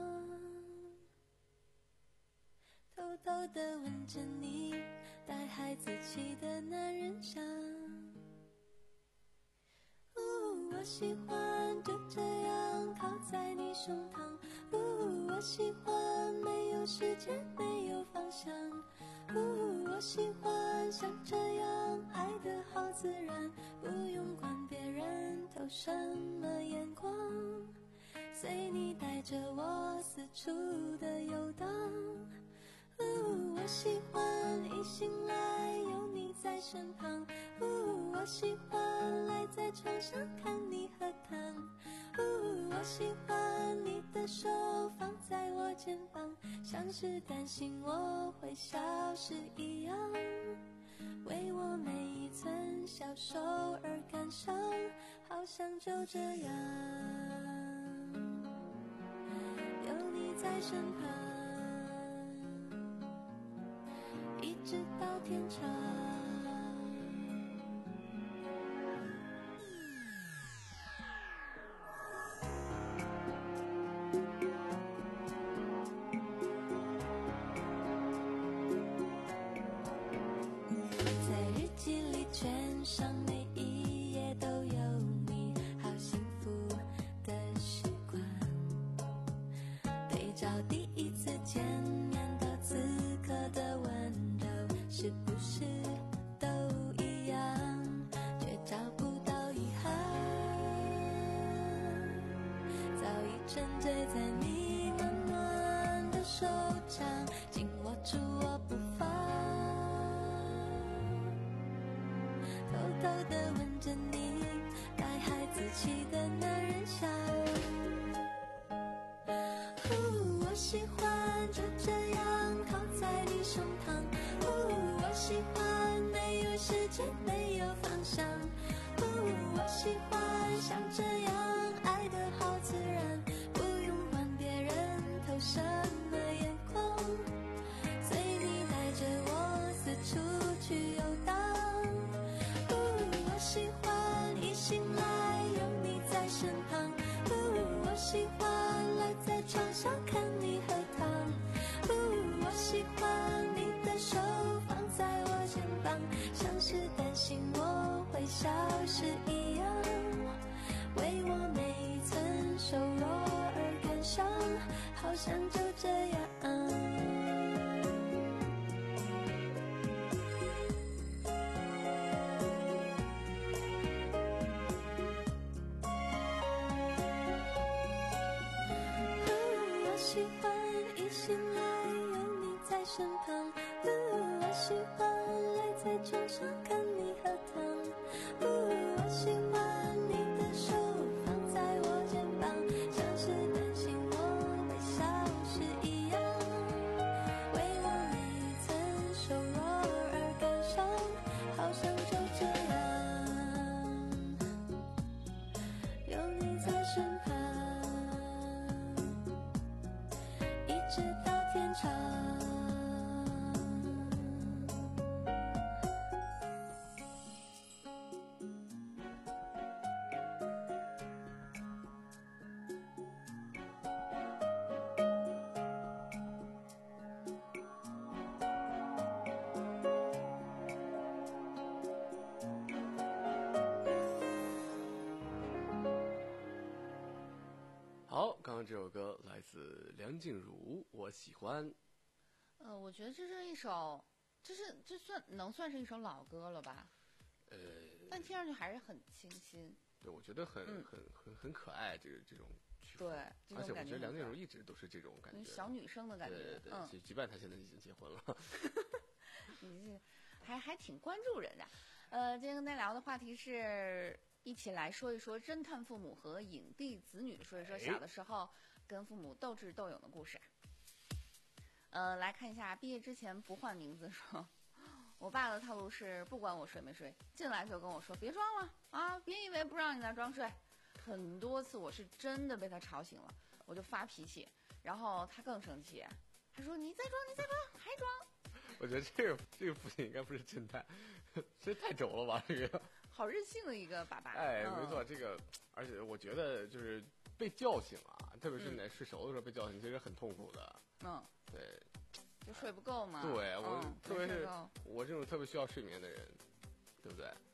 偷偷地吻着你带孩子气的男人香。哦，我喜欢就这样靠在你胸膛。呜，我喜欢没有时间没有方向。呜，我喜欢像这样爱得好自然，不用管别人投什么眼光，随你带着我四处的游荡。呜，我喜欢一醒来有你在身旁。呜，我喜欢赖在床上看你喝汤。呜，我喜欢你的手放在我肩膀，像是担心我会消失一样，为我每一寸小手而感伤，好像就这样有你在身旁，一直到天长。在日记里圈上每一页都有你，好幸福的时光。对照第一次见面到此刻的温柔，是不是都一样？却找不到遗憾，早已沉醉在你暖暖的手掌，紧握住我不放，偷偷地吻着你带孩子气的男人香。呜，我喜欢就这样靠在你胸膛。呜，我喜欢没有时间没有方向。呜，我喜欢像这样爱得好自然，不用管别人投什么眼光，随你带着我四处去游荡。呜，我喜欢一醒来有你在身旁。呜，我喜欢赖在床上看你喝汤。呜，我喜欢你的手放在我肩膀，像是担心我会消失一样，为我每一寸瘦弱而感伤，好像就这样我喜欢一醒来有你在身旁。呜，我喜欢赖在床上看你喝汤。呜，我喜欢你的手放在我肩膀，像是担心我会消失一样，为我每一寸瘦弱而感伤，好像就这样有你在身旁，一直到天长。 好，刚刚这首歌来自梁静茹，我喜欢。 呃，我觉得这是一首，这是这算能算是一首老歌了吧？ 呃， 但听上去还是很清新。 对，我觉得很、 嗯、 很很很可爱，这个这种曲风。 对， 而且我觉得梁静茹一直都是这种感觉， 小女生的感觉。 对对对， 嗯， 即便她现在已经结婚了， 你还还挺关注人家。呃，今天跟大家聊的话题是一起来说一说侦探父母和影帝子女，说一说小的时候跟父母斗智斗勇的故事。呃，来看一下，毕业之前不换名字说，我爸的套路是不管我睡没睡，进来就跟我说别装了啊，别以为不让你在装睡。很多次我是真的被他吵醒了，我就发脾气，然后他更生气，他说你再装你再装还装。 我觉得这个这个父亲应该不是侦探，这太轴了吧？这个好任性的一个爸爸。 哎， 嗯、 没错，这个而且我觉得就是被叫醒啊，特别是你在睡熟的时候被叫醒，其实很痛苦的。 嗯， 对， 就睡不够嘛。 对我、 嗯、 特别是我这种特别需要睡眠的人，对不对？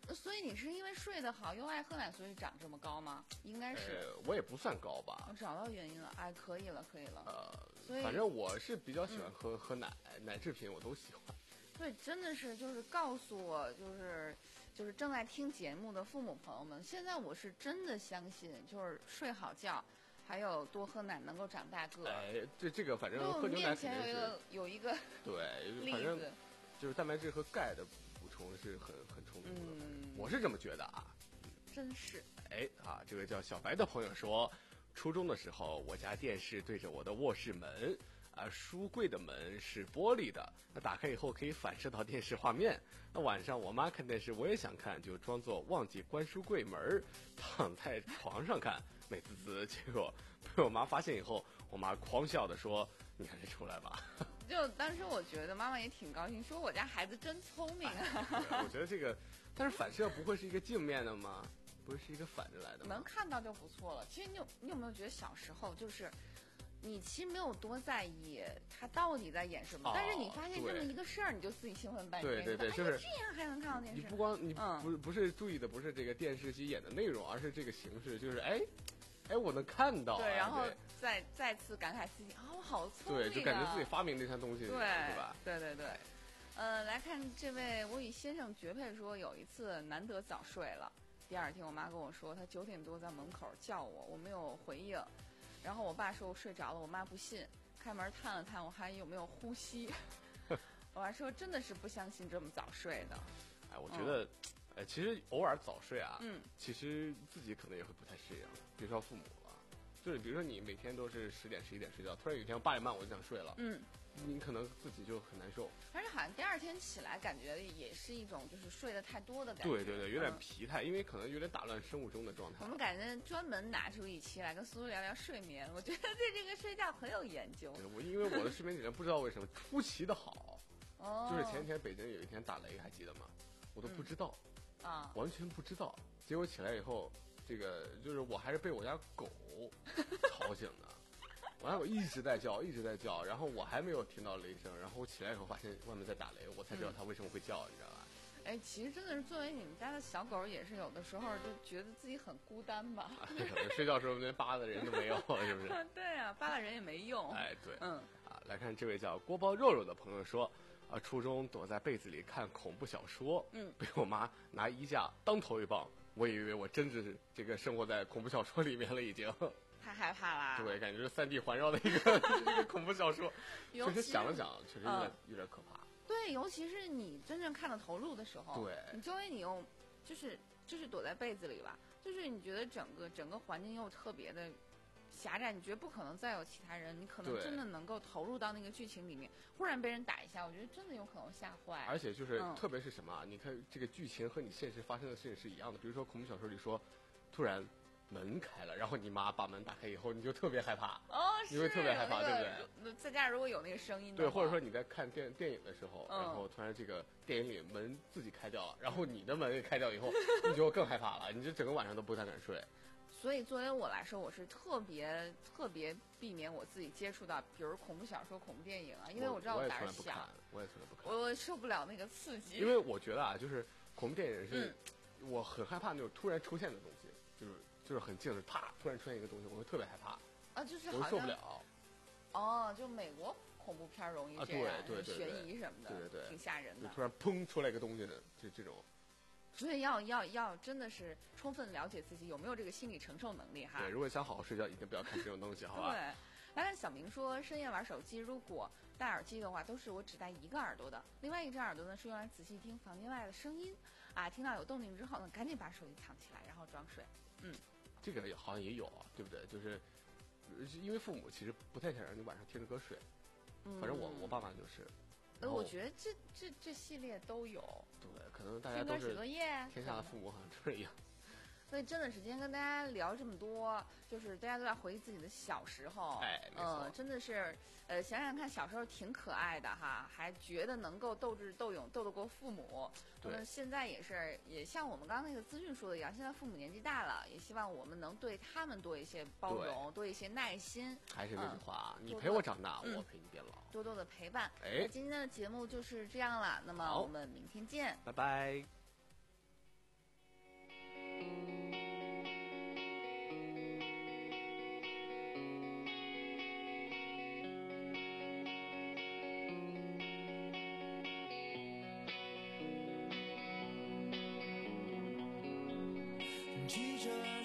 所以你是因为睡得好又爱喝奶，所以长这么高吗？应该是。 呃，我也不算高吧。 我找到原因了，哎，可以了，可以了。 呃， 所以反正我是比较喜欢喝、嗯、喝奶，奶制品我都喜欢。 对，真的是就是告诉我，就是就是正在听节目的父母朋友们，现在我是真的相信，就是睡好觉，还有多喝奶能够长大个。 哎，这这个反正喝牛奶肯定是有一个有一个对，反正就是蛋白质和钙的补充是很很充足的、嗯，我是这么觉得啊。 真是。 哎啊，这位叫小白的朋友说，初中的时候我家电视对着我的卧室门。啊，书柜的门是玻璃的，那打开以后可以反射到电视画面。那晚上我妈看电视，我也想看，就装作忘记关书柜门，躺在床上看，美滋滋。结果被我妈发现以后，我妈狂笑的说：“你还是出来吧。” 就当时我觉得妈妈也挺高兴，说我家孩子真聪明啊。 我觉得这个，但是反射不会是一个镜面的吗？不是一个反着来的吗？ 能看到就不错了。其实你有你有没有觉得小时候就是？你其实没有多在意他到底在演什么，哦、但是你发现这么一个事儿，你就自己兴奋半天。 对对对，就是这样还能看到电视。 你不光你不是、嗯、不是注意的不是这个电视机演的内容，而是这个形式，就是哎哎我能看到、啊。 对，然后再再次感慨自己啊，我好聪明、啊。 对，就感觉自己发明这项东西， 对对吧？ 对对对。呃，来看这位我与先生绝配说，有一次难得早睡了，第二天我妈跟我说，她九点多在门口叫我，我没有回应。然后我爸说我睡着了，我妈不信，开门探了探我还有没有呼吸。我爸说真的是不相信这么早睡的。 哎，我觉得，哎、嗯，其实偶尔早睡啊， 嗯， 其实自己可能也会不太适应，别说父母了，就是比如说你每天都是十点十一点睡觉，突然有一天八点半我就想睡了， 嗯， 你可能自己就很难受。 而且好像第二天起来感觉也是一种就是睡得太多的感觉。 对对对，有点疲态，嗯、因为可能有点打乱生物钟的状态。 我们感觉专门拿出一期来跟苏苏聊聊睡眠，我觉得对这个睡觉很有研究。 我因为我的睡眠质量不知道为什么出奇的好， 哦， 就是前几天北京有一天打雷，还记得吗？我都不知道， 嗯、啊， 完全不知道。结果起来以后，这个就是我还是被我家狗吵醒的。我家狗一直在叫，一直在叫，然后我还没有听到雷声，然后我起来以后发现外面在打雷，我才知道它为什么会叫，你知道吧？ 哎，其实真的是作为你们家的小狗，也是有的时候就觉得自己很孤单吧。 哎、睡觉时候连扒拉的人都没有，是不是？ 对啊，扒拉人也没用。 哎，对， 嗯啊，来看这位叫锅包肉肉的朋友说，啊，初中躲在被子里看恐怖小说， 嗯， 被我妈拿衣架当头一棒，我以为我真是这个生活在恐怖小说里面了，已经。 太害怕啦！ 对，感觉是三 D 环绕的一个一个恐怖小说。 其实想了想，确实有点、嗯、有点可怕。 对，尤其是你真正看到投入的时候， 对， 你周围你又就是就是躲在被子里吧，就是你觉得整个整个环境又特别的狭窄，你觉得不可能再有其他人，你可能真的能够投入到那个剧情里面。忽然被人打一下，我觉得真的有可能吓坏。 而且就是、 嗯、 特别是什么，你看这个剧情和你现实发生的事情是一样的。比如说恐怖小说里说，突然门开了，然后你妈把门打开以后，你就特别害怕哦， 你会特别害怕， 那个、 对不对？ 再加上如果有那个声音的， 对，或者说你在看电电影的时候、 嗯， 然后突然这个电影里门自己开掉了，然后你的门也开掉以后，你就更害怕了，你就整个晚上都不太敢睡。 所以作为我来说，我是特别特别避免我自己接触到，比如恐怖小说、恐怖电影啊，因为我知道我胆儿小， 我也从来不看， 我受不了那个刺激。 因为我觉得啊，就是恐怖电影是、 嗯、 我很害怕那种突然出现的东西，就是。就是很静，啪，突然出现一个东西，我会特别害怕啊，就是我受不了。 哦，就美国恐怖片容易这样， 啊、对对对对悬疑什么的， 对对对， 挺吓人的。 就突然砰出来一个东西的，这这种。 所以要要要真的是充分了解自己有没有这个心理承受能力哈。 对，如果想好好睡觉，一定不要看这种东西，好吧？ 对。来看小明说，深夜玩手机，如果戴耳机的话，都是我只戴一个耳朵的，另外一只耳朵呢是用来仔细听房间外的声音啊，听到有动静之后呢，赶紧把手机藏起来，然后装睡。嗯。 这个好像也有啊，对不对？就是因为父母其实不太想让你晚上听着歌睡， 嗯、 反正我我爸妈就是。 呃，我觉得这这这系列都有。 对，可能大家都是写作业， 天下的父母好像都是一样。 所以真的是今天跟大家聊这么多，就是大家都在回忆自己的小时候， 哎，没错， 呃，真的是，呃，想想看，小时候挺可爱的哈，还觉得能够斗智斗勇，斗得过父母。 对。 那现在也是，也像我们刚刚那个资讯说的一样，现在父母年纪大了，也希望我们能对他们多一些包容，多一些耐心。 还是那句话， 嗯、 你陪我长大， 嗯、 我陪你变老， 多多的陪伴。 哎， 那今天的节目就是这样了，那么我们明天见， 拜拜。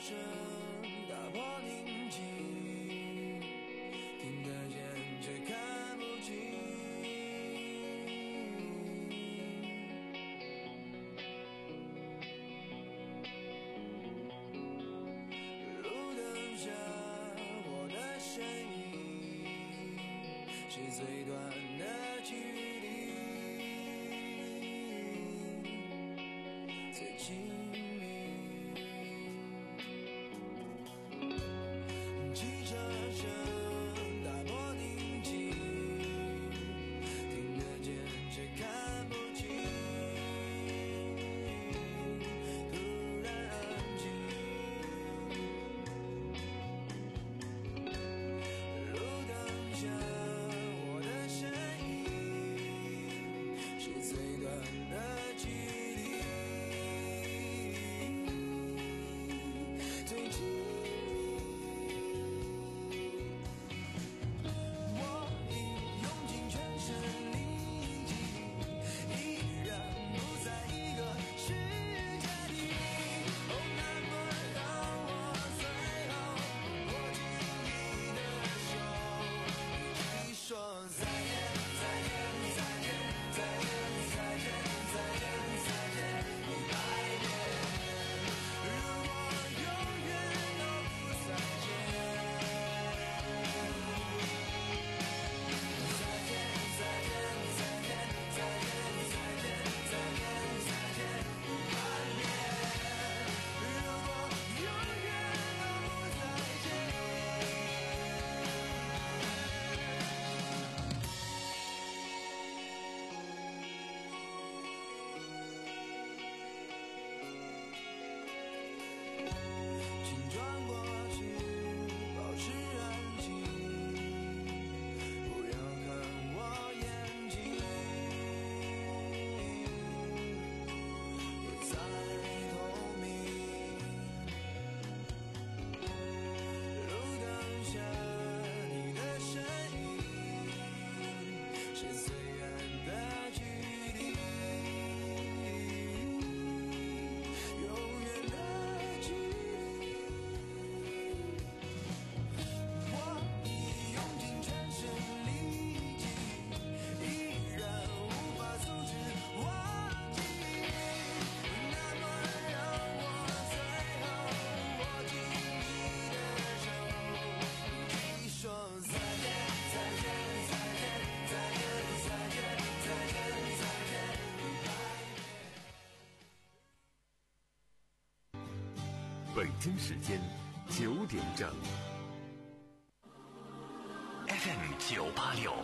声打破宁静，听得见却看不清。路灯下我的身影，是最短的距离，最亲密。汽车声打破宁静，听得见却看不清。突然安静，路灯下我的身影，是最短的距离，最亲密。我已用尽全身力气，依然不在一个世界里。哦，那么让我最后握紧你的手，一起说再见，再见，再见，再见，再见，再见，再见一百遍。如果永远都不再见。再见，再见，再见，再见，再见，再见，再见一万遍。如果永远都不再见。请转过去，保持安静。不要看我眼睛，不再透明。路灯下你的身影，是最远的距离，永远的距离。我已用尽全身力气，依然无法阻止忘记。那么让我最后握紧你的手，一起说再见，再见，再见，再见，再见，再见，再见一百遍。 北京时间九点整。F M 九八六